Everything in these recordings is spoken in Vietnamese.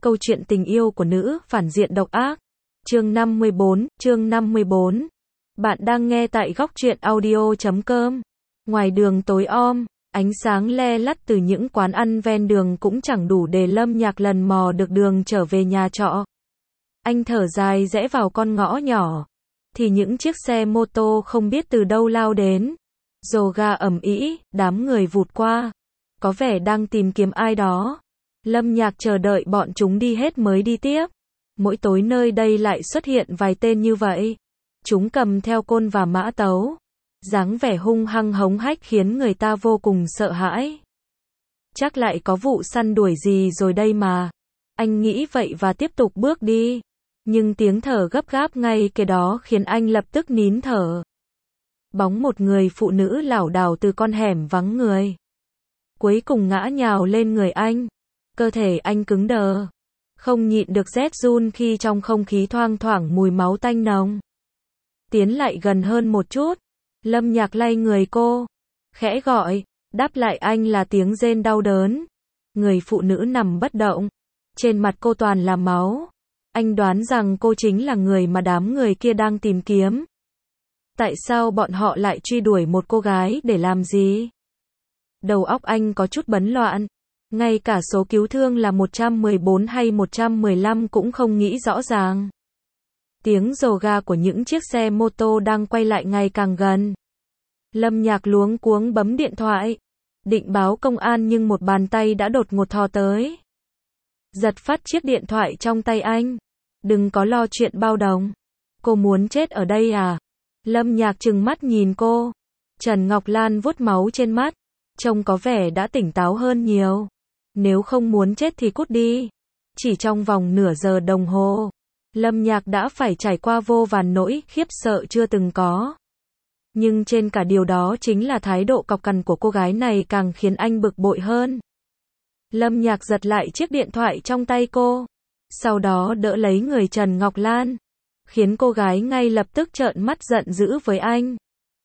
câu chuyện tình yêu của nữ phản diện độc ác. Chương 54. Bạn đang nghe tại góc truyện audio.com. Ngoài đường tối om, ánh sáng le lắt từ những quán ăn ven đường cũng chẳng đủ để Lâm Nhạc lần mò được đường trở về nhà trọ. Anh thở dài rẽ vào con ngõ nhỏ, thì những chiếc xe mô tô không biết từ đâu lao đến. Rồ ga ầm ĩ, đám người vụt qua, có vẻ đang tìm kiếm ai đó. Lâm Nhạc chờ đợi bọn chúng đi hết mới đi tiếp. Mỗi tối nơi đây lại xuất hiện vài tên như vậy. Chúng cầm theo côn và mã tấu, dáng vẻ hung hăng hống hách khiến người ta vô cùng sợ hãi. Chắc lại có vụ săn đuổi gì rồi đây mà. Anh nghĩ vậy và tiếp tục bước đi. Nhưng tiếng thở gấp gáp ngay kế đó khiến anh lập tức nín thở. Bóng một người phụ nữ lảo đảo từ con hẻm vắng người, cuối cùng ngã nhào lên người anh. Cơ thể anh cứng đờ, không nhịn được rét run khi trong không khí thoang thoảng mùi máu tanh nồng. Tiến lại gần hơn một chút, Lâm Nhạc lay người cô, khẽ gọi, đáp lại anh là tiếng rên đau đớn. Người phụ nữ nằm bất động, trên mặt cô toàn là máu. Anh đoán rằng cô chính là người mà đám người kia đang tìm kiếm. Tại sao bọn họ lại truy đuổi một cô gái để làm gì? Đầu óc anh có chút bấn loạn. Ngay cả số cứu thương là 114 hay 115 cũng không nghĩ rõ ràng. Tiếng rồ ga của những chiếc xe mô tô đang quay lại ngày càng gần. Lâm Nhạc luống cuống bấm điện thoại, định báo công an nhưng một bàn tay đã đột ngột thò tới, giật phắt chiếc điện thoại trong tay anh. Đừng có lo chuyện bao đồng. Cô muốn chết ở đây à? Lâm Nhạc trừng mắt nhìn cô. Trần Ngọc Lan vuốt máu trên mắt, trông có vẻ đã tỉnh táo hơn nhiều. Nếu không muốn chết thì cút đi. Chỉ trong vòng nửa giờ đồng hồ, Lâm Nhạc đã phải trải qua vô vàn nỗi khiếp sợ chưa từng có. Nhưng trên cả điều đó chính là thái độ cọc cằn của cô gái này càng khiến anh bực bội hơn. Lâm Nhạc giật lại chiếc điện thoại trong tay cô, sau đó đỡ lấy người Trần Ngọc Lan, khiến cô gái ngay lập tức trợn mắt giận dữ với anh.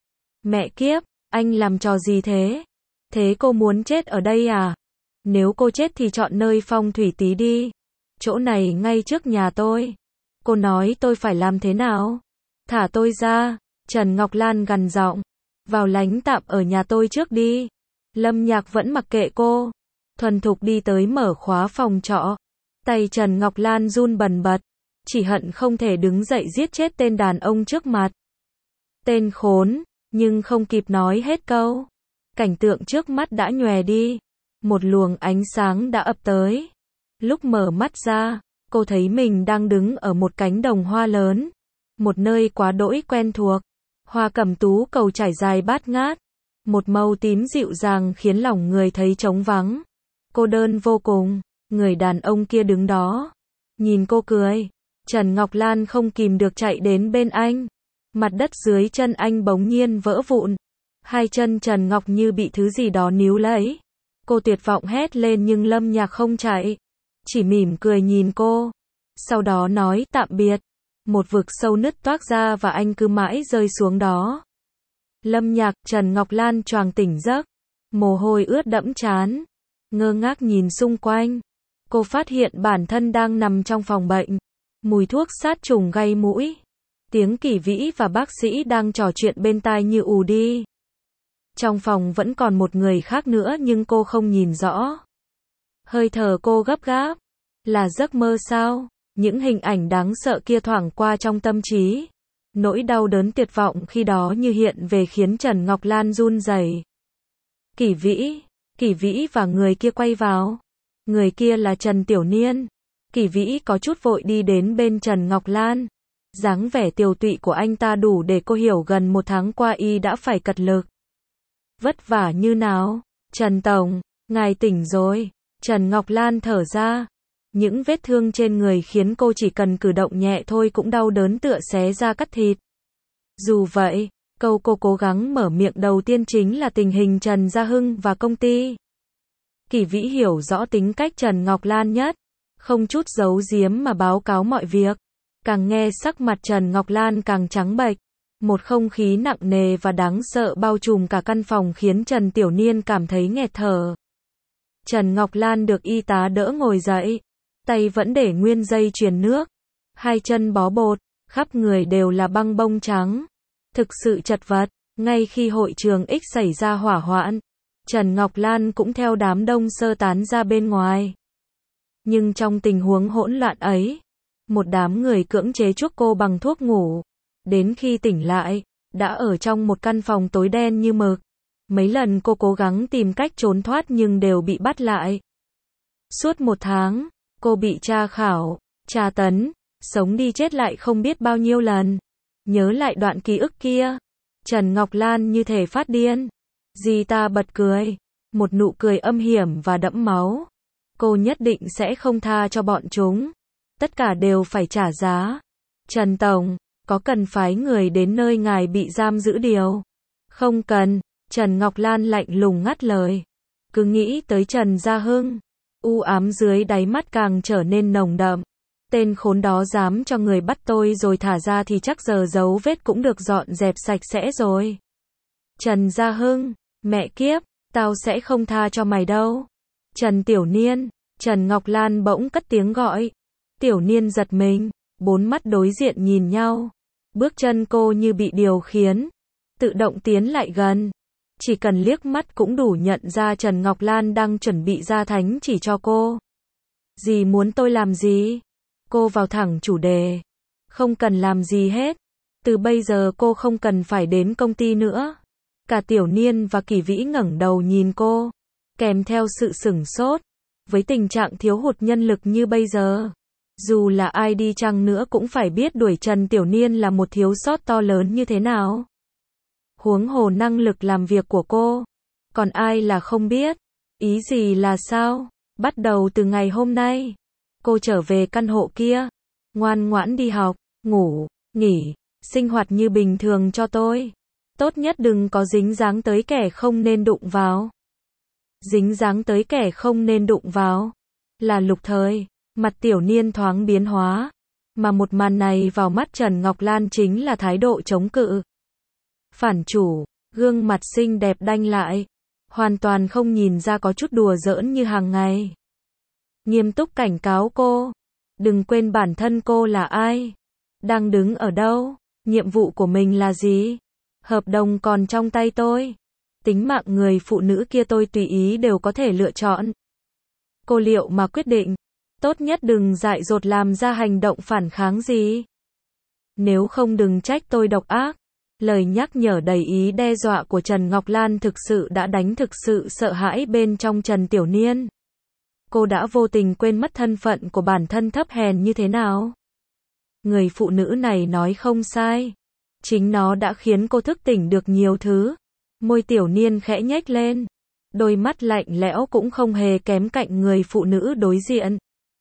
Mẹ kiếp, anh làm trò gì thế? Thế cô muốn chết ở đây à? Nếu cô chết thì chọn nơi phong thủy tí đi. Chỗ này ngay trước nhà tôi. Cô nói tôi phải làm thế nào? Thả tôi ra. Trần Ngọc Lan gằn giọng. Vào lánh tạm ở nhà tôi trước đi. Lâm Nhạc vẫn mặc kệ cô, thuần thục đi tới mở khóa phòng trọ. Tay Trần Ngọc Lan run bần bật, chỉ hận không thể đứng dậy giết chết tên đàn ông trước mặt. Tên khốn, nhưng không kịp nói hết câu. Cảnh tượng trước mắt đã nhòe đi. Một luồng ánh sáng đã ập tới. Lúc mở mắt ra, cô thấy mình đang đứng ở một cánh đồng hoa lớn. Một nơi quá đỗi quen thuộc. Hoa cẩm tú cầu trải dài bát ngát. Một màu tím dịu dàng khiến lòng người thấy trống vắng. Cô đơn vô cùng. Người đàn ông kia đứng đó, nhìn cô cười. Trần Ngọc Lan không kìm được chạy đến bên anh. Mặt đất dưới chân anh bỗng nhiên vỡ vụn. Hai chân Trần Ngọc như bị thứ gì đó níu lấy. Cô tuyệt vọng hét lên nhưng Lâm Nhạc không chạy, chỉ mỉm cười nhìn cô. Sau đó nói tạm biệt. Một vực sâu nứt toác ra và anh cứ mãi rơi xuống đó. Lâm Nhạc, Trần Ngọc Lan choàng tỉnh giấc, mồ hôi ướt đẫm trán, ngơ ngác nhìn xung quanh. Cô phát hiện bản thân đang nằm trong phòng bệnh. Mùi thuốc sát trùng gây mũi. Tiếng Kỷ Vĩ và bác sĩ đang trò chuyện bên tai như ù đi. Trong phòng vẫn còn một người khác nữa nhưng cô không nhìn rõ. Hơi thở cô gấp gáp. Là giấc mơ sao? Những hình ảnh đáng sợ kia thoảng qua trong tâm trí. Nỗi đau đớn tuyệt vọng khi đó như hiện về khiến Trần Ngọc Lan run rẩy. Kỷ Vĩ và người kia quay vào. Người kia là Trần Tiểu Niên. Kỷ Vĩ có chút vội đi đến bên Trần Ngọc Lan. Dáng vẻ tiều tụy của anh ta đủ để cô hiểu gần một tháng qua y đã phải cật lực. Vất vả như nào? Trần Tổng, ngài tỉnh rồi. Trần Ngọc Lan thở ra. Những vết thương trên người khiến cô chỉ cần cử động nhẹ thôi cũng đau đớn tựa xé da cắt thịt. Dù vậy, câu cô cố gắng mở miệng đầu tiên chính là tình hình Trần Gia Hưng và công ty. Kỷ Vĩ hiểu rõ tính cách Trần Ngọc Lan nhất, không chút giấu giếm mà báo cáo mọi việc. Càng nghe sắc mặt Trần Ngọc Lan càng trắng bệch. Một không khí nặng nề và đáng sợ bao trùm cả căn phòng khiến Trần Tiểu Niên cảm thấy nghẹt thở. Trần Ngọc Lan được y tá đỡ ngồi dậy. tay vẫn để nguyên dây chuyền nước, hai chân bó bột, khắp người đều là băng bông trắng. Thực sự chật vật, ngay khi hội trường X xảy ra hỏa hoạn, Trần Ngọc Lan cũng theo đám đông sơ tán ra bên ngoài. Nhưng trong tình huống hỗn loạn ấy, một đám người cưỡng chế chuốc cô bằng thuốc ngủ. Đến khi tỉnh lại, đã ở trong một căn phòng tối đen như mực. Mấy lần cô cố gắng tìm cách trốn thoát nhưng đều bị bắt lại. Suốt 1 tháng, cô bị tra khảo, tra tấn, sống đi chết lại không biết bao nhiêu lần. Nhớ lại đoạn ký ức kia, Trần Ngọc Lan như thể phát điên. Dì ta bật cười, một nụ cười âm hiểm và đẫm máu. Cô nhất định sẽ không tha cho bọn chúng. Tất cả đều phải trả giá. Trần Tổng, có cần phái người đến nơi ngài bị giam giữ điều? Không cần, Trần Ngọc Lan lạnh lùng ngắt lời. Cứ nghĩ tới Trần Gia Hưng, u ám dưới đáy mắt càng trở nên nồng đậm. Tên khốn đó dám cho người bắt tôi rồi thả ra thì chắc giờ dấu vết cũng được dọn dẹp sạch sẽ rồi. Trần Gia Hưng, mẹ kiếp, tao sẽ không tha cho mày đâu. Trần Tiểu Niên, Trần Ngọc Lan bỗng cất tiếng gọi. Tiểu Niên giật mình, 4 mắt đối diện nhìn nhau. Bước chân cô như bị điều khiển, tự động tiến lại gần. Chỉ cần liếc mắt cũng đủ nhận ra Trần Ngọc Lan đang chuẩn bị ra thánh chỉ cho cô. Dì muốn tôi làm gì? Cô vào thẳng chủ đề. Không cần làm gì hết. Từ bây giờ cô không cần phải đến công ty nữa. Cả Tiểu Niên và Kỷ Vĩ ngẩng đầu nhìn cô, kèm theo sự sửng sốt. Với tình trạng thiếu hụt nhân lực như bây giờ, dù là ai đi chăng nữa cũng phải biết đuổi Trần Tiểu Niên là một thiếu sót to lớn như thế nào. Huống hồ năng lực làm việc của cô, còn ai là không biết. Ý gì là sao? Bắt đầu từ ngày hôm nay, cô trở về căn hộ kia, ngoan ngoãn đi học, ngủ, nghỉ, sinh hoạt như bình thường cho tôi. Tốt nhất đừng có dính dáng tới kẻ không nên đụng vào. Dính dáng tới kẻ không nên đụng vào là Lục Thời. Mặt Tiểu Niên thoáng biến hóa, mà một màn này vào mắt Trần Ngọc Lan chính là thái độ chống cự. Phản chủ, gương mặt xinh đẹp đanh lại, hoàn toàn không nhìn ra có chút đùa giỡn như hàng ngày. Nghiêm túc cảnh cáo cô, đừng quên bản thân cô là ai, đang đứng ở đâu, nhiệm vụ của mình là gì. Hợp đồng còn trong tay tôi. Tính mạng người phụ nữ kia tôi tùy ý đều có thể lựa chọn. Cô liệu mà quyết định. Tốt nhất đừng dại dột làm ra hành động phản kháng gì. Nếu không đừng trách tôi độc ác. Lời nhắc nhở đầy ý đe dọa của Trần Ngọc Lan thực sự đã đánh thực sự sợ hãi bên trong Trần Tiểu Niên. Cô đã vô tình quên mất thân phận của bản thân thấp hèn như thế nào. Người phụ nữ này nói không sai. Chính nó đã khiến cô thức tỉnh được nhiều thứ. Môi Tiểu Niên khẽ nhếch lên. Đôi mắt lạnh lẽo cũng không hề kém cạnh người phụ nữ đối diện.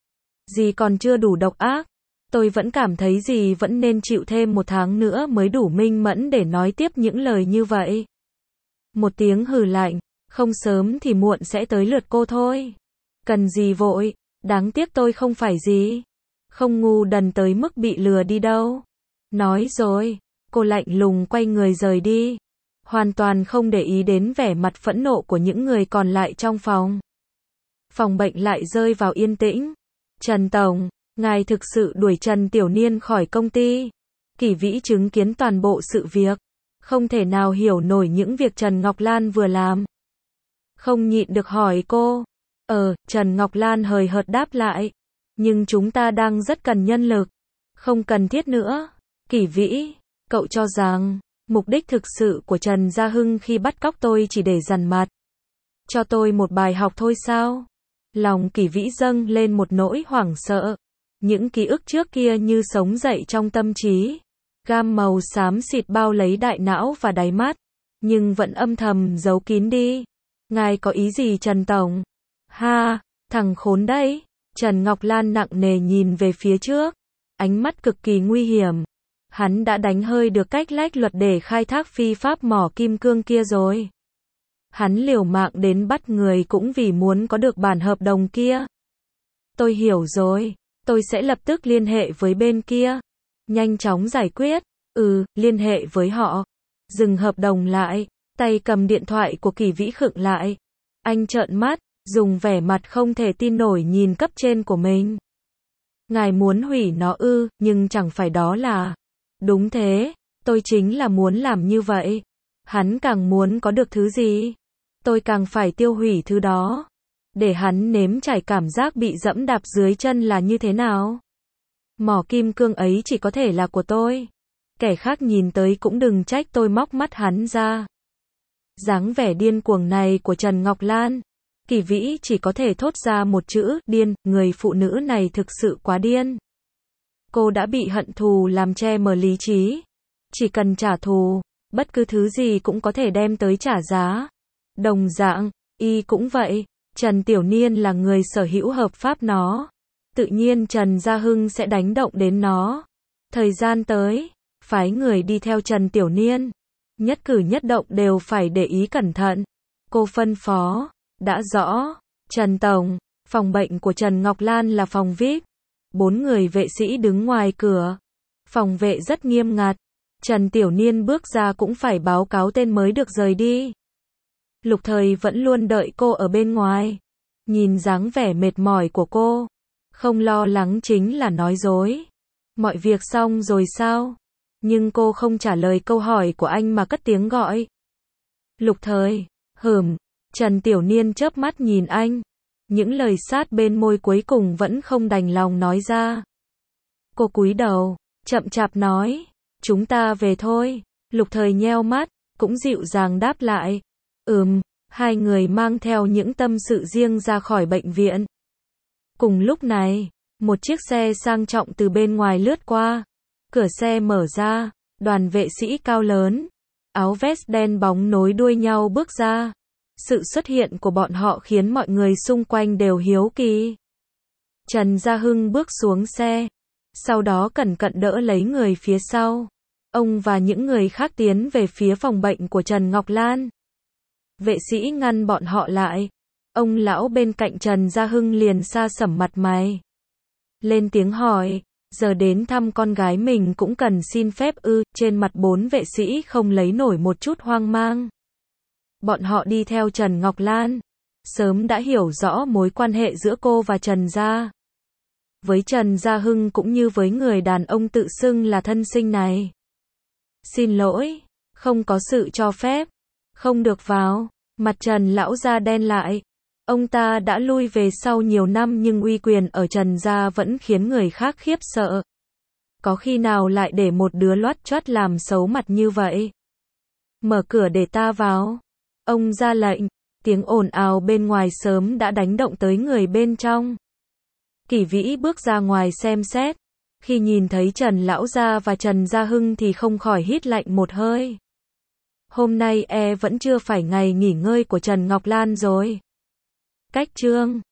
Dì còn chưa đủ độc ác. Tôi vẫn cảm thấy dì vẫn nên chịu thêm 1 tháng nữa mới đủ minh mẫn để nói tiếp những lời như vậy. Một tiếng hừ lạnh. Không sớm thì muộn sẽ tới lượt cô thôi. Cần gì vội. Đáng tiếc tôi không phải dì. Không ngu đần tới mức bị lừa đi đâu. Nói rồi. Cô lạnh lùng quay người rời đi. Hoàn toàn không để ý đến vẻ mặt phẫn nộ của những người còn lại trong phòng. Phòng bệnh lại rơi vào yên tĩnh. Trần Tổng, ngài thực sự đuổi Trần Tiểu Niên khỏi công ty. Kỷ Vĩ chứng kiến toàn bộ sự việc. Không thể nào hiểu nổi những việc Trần Ngọc Lan vừa làm. Không nhịn được hỏi cô. Trần Ngọc Lan hời hợt đáp lại. Nhưng chúng ta đang rất cần nhân lực. Không cần thiết nữa. Kỷ Vĩ, cậu cho rằng mục đích thực sự của Trần Gia Hưng khi bắt cóc tôi chỉ để dằn mặt. Cho tôi một bài học thôi sao? Lòng Kỷ Vĩ dâng lên một nỗi hoảng sợ. Những ký ức trước kia như sống dậy trong tâm trí. Gam màu xám xịt bao lấy đại não và đáy mắt. Nhưng vẫn âm thầm giấu kín đi. Ngài có ý gì Trần Tổng? Ha, thằng khốn đấy. Trần Ngọc Lan nặng nề nhìn về phía trước. Ánh mắt cực kỳ nguy hiểm. Hắn đã đánh hơi được cách lách luật để khai thác phi pháp mỏ kim cương kia rồi. Hắn liều mạng đến bắt người cũng vì muốn có được bản hợp đồng kia. Tôi hiểu rồi. Tôi sẽ lập tức liên hệ với bên kia. Nhanh chóng giải quyết. Liên hệ với họ. Dừng hợp đồng lại. Tay cầm điện thoại của Kỷ Vĩ khựng lại. Anh trợn mắt, dùng vẻ mặt không thể tin nổi nhìn cấp trên của mình. Ngài muốn hủy nó ư, nhưng chẳng phải đó là... Đúng thế, tôi chính là muốn làm như vậy. Hắn càng muốn có được thứ gì, tôi càng phải tiêu hủy thứ đó. Để hắn nếm trải cảm giác bị dẫm đạp dưới chân là như thế nào. Mỏ kim cương ấy chỉ có thể là của tôi. Kẻ khác nhìn tới cũng đừng trách tôi móc mắt hắn ra. Dáng vẻ điên cuồng này của Trần Ngọc Lan, Kỳ Vĩ chỉ có thể thốt ra một chữ, điên, người phụ nữ này thực sự quá điên. Cô đã bị hận thù làm che mờ lý trí. Chỉ cần trả thù, bất cứ thứ gì cũng có thể đem tới trả giá. Đồng dạng, y cũng vậy, Trần Tiểu Niên là người sở hữu hợp pháp nó. Tự nhiên Trần Gia Hưng sẽ đánh động đến nó. Thời gian tới, phái người đi theo Trần Tiểu Niên. Nhất cử nhất động đều phải để ý cẩn thận. Cô phân phó, đã rõ, Trần Tổng, phòng bệnh của Trần Ngọc Lan là phòng VIP. 4 người vệ sĩ đứng ngoài cửa. Phòng vệ rất nghiêm ngặt. Trần Tiểu Niên bước ra cũng phải báo cáo tên mới được rời đi. Lục Thời vẫn luôn đợi cô ở bên ngoài. Nhìn dáng vẻ mệt mỏi của cô, không lo lắng chính là nói dối. Mọi việc xong rồi sao? Nhưng cô không trả lời câu hỏi của anh mà cất tiếng gọi. Lục Thời, Trần Tiểu Niên chớp mắt nhìn anh. Những lời sát bên môi cuối cùng vẫn không đành lòng nói ra. Cô cúi đầu, chậm chạp nói, chúng ta về thôi. Lục Thời nheo mắt, cũng dịu dàng đáp lại. Hai người mang theo những tâm sự riêng ra khỏi bệnh viện. Cùng lúc này, một chiếc xe sang trọng từ bên ngoài lướt qua. Cửa xe mở ra, đoàn vệ sĩ cao lớn, áo vest đen bóng nối đuôi nhau bước ra. Sự xuất hiện của bọn họ khiến mọi người xung quanh đều hiếu kỳ. Trần Gia Hưng bước xuống xe, sau đó cẩn cẩn đỡ lấy người phía sau. Ông và những người khác tiến về phía phòng bệnh của Trần Ngọc Lan. Vệ sĩ ngăn bọn họ lại. Ông lão bên cạnh Trần Gia Hưng liền sa sẩm mặt mày. Lên tiếng hỏi, giờ đến thăm con gái mình cũng cần xin phép ư? Trên mặt 4 vệ sĩ không lấy nổi một chút hoang mang. Bọn họ đi theo Trần Ngọc Lan, sớm đã hiểu rõ mối quan hệ giữa cô và Trần Gia. Với Trần Gia Hưng cũng như với người đàn ông tự xưng là thân sinh này. Xin lỗi, không có sự cho phép, không được vào. Mặt Trần lão gia đen lại. Ông ta đã lui về sau nhiều năm nhưng uy quyền ở Trần Gia vẫn khiến người khác khiếp sợ. Có khi nào lại để một đứa loắt choắt làm xấu mặt như vậy? Mở cửa để ta vào. Ông ra lệnh. Tiếng ồn ào bên ngoài sớm đã đánh động tới người bên trong. Kỳ Vĩ bước ra ngoài xem xét. Khi nhìn thấy Trần lão gia và Trần Gia Hưng thì không khỏi hít lạnh một hơi. Hôm nay vẫn chưa phải ngày nghỉ ngơi của Trần Ngọc Lan rồi. Cách chương